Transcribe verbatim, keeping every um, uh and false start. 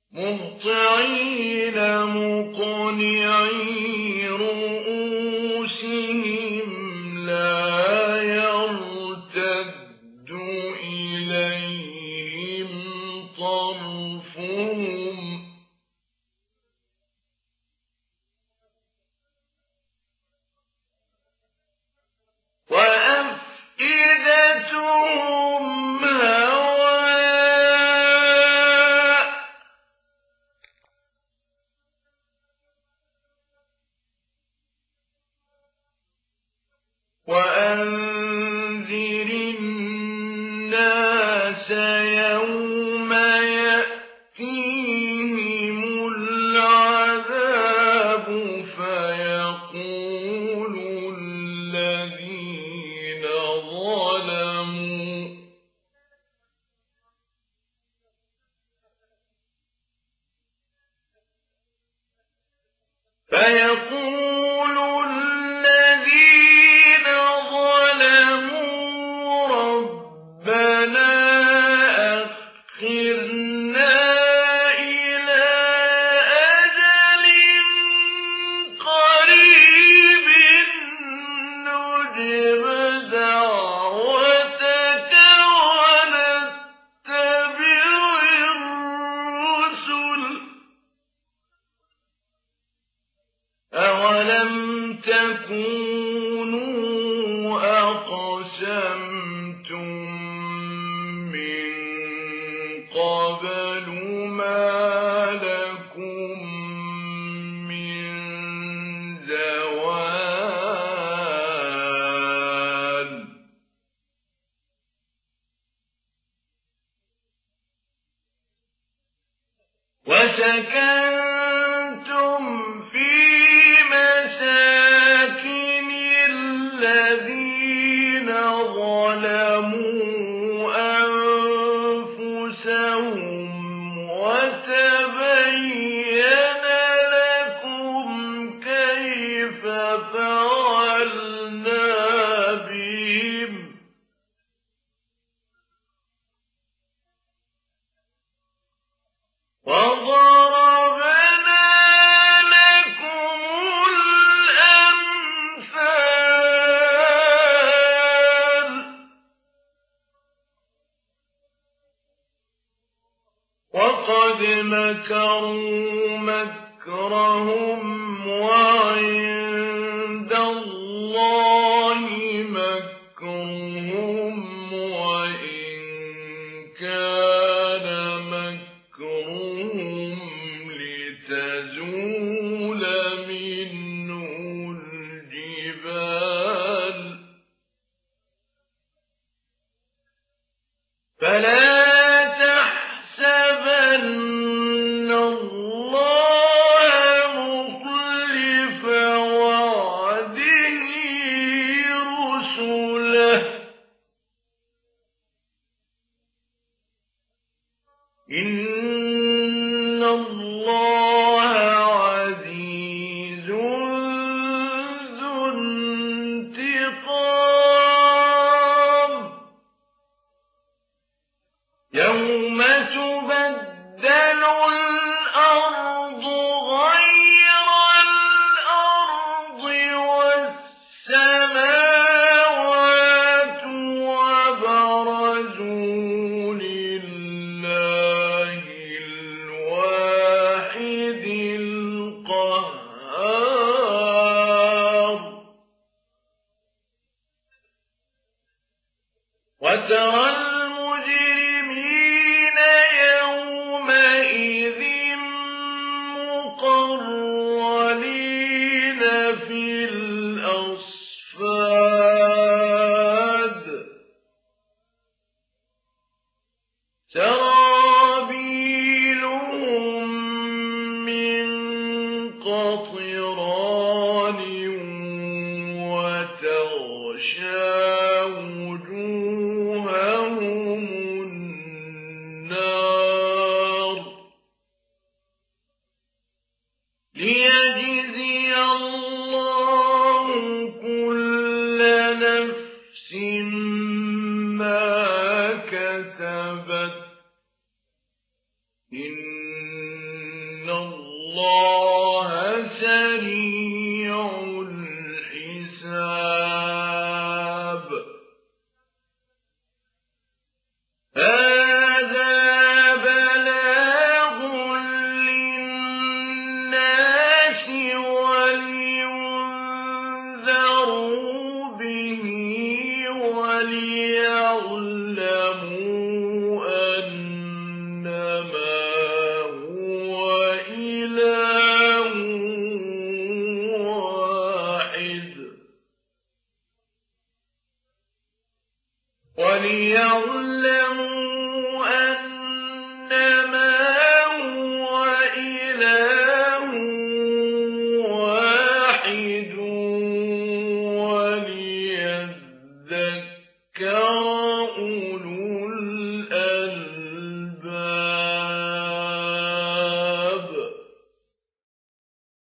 مهطعين مقنعي رؤوسهم لا يرتد إليهم طرفهم وأفئدتهم هواء وأنذر الناس يوم يأتيهم العذاب فيقول الذين ظلموا فيقول الذين ظلموا ربنا أخرنا إلى أجل قريب نجب دعوتك ونتبع الرسل أولم تكونوا أقسمتم من قبل ما لكم من زوال وسكنتم في مساكن الذين ظلموا أنفسهم وتبين لكم كيف فعلنا بهم وضربنا لكم الأمثال وقد مكروا مكرهم وعند الله مكرهم وإن كان مكرهم لتزول منه الجبال فلا تحسبن الله مخلف وعده رسله إن الله عزيز ذو انتقام يوم تبدل الأرض غير الأرض والسماوات وبرزوا لله الواحد القهار وترى المجرمين يومئذ مقرنين في الأصفاد سرابيلهم من قطران وتغشى وجوههم النار ليجزي الله كل نفس ما كسبت إن إِنَّ اللَّهَ سَرِيعٌ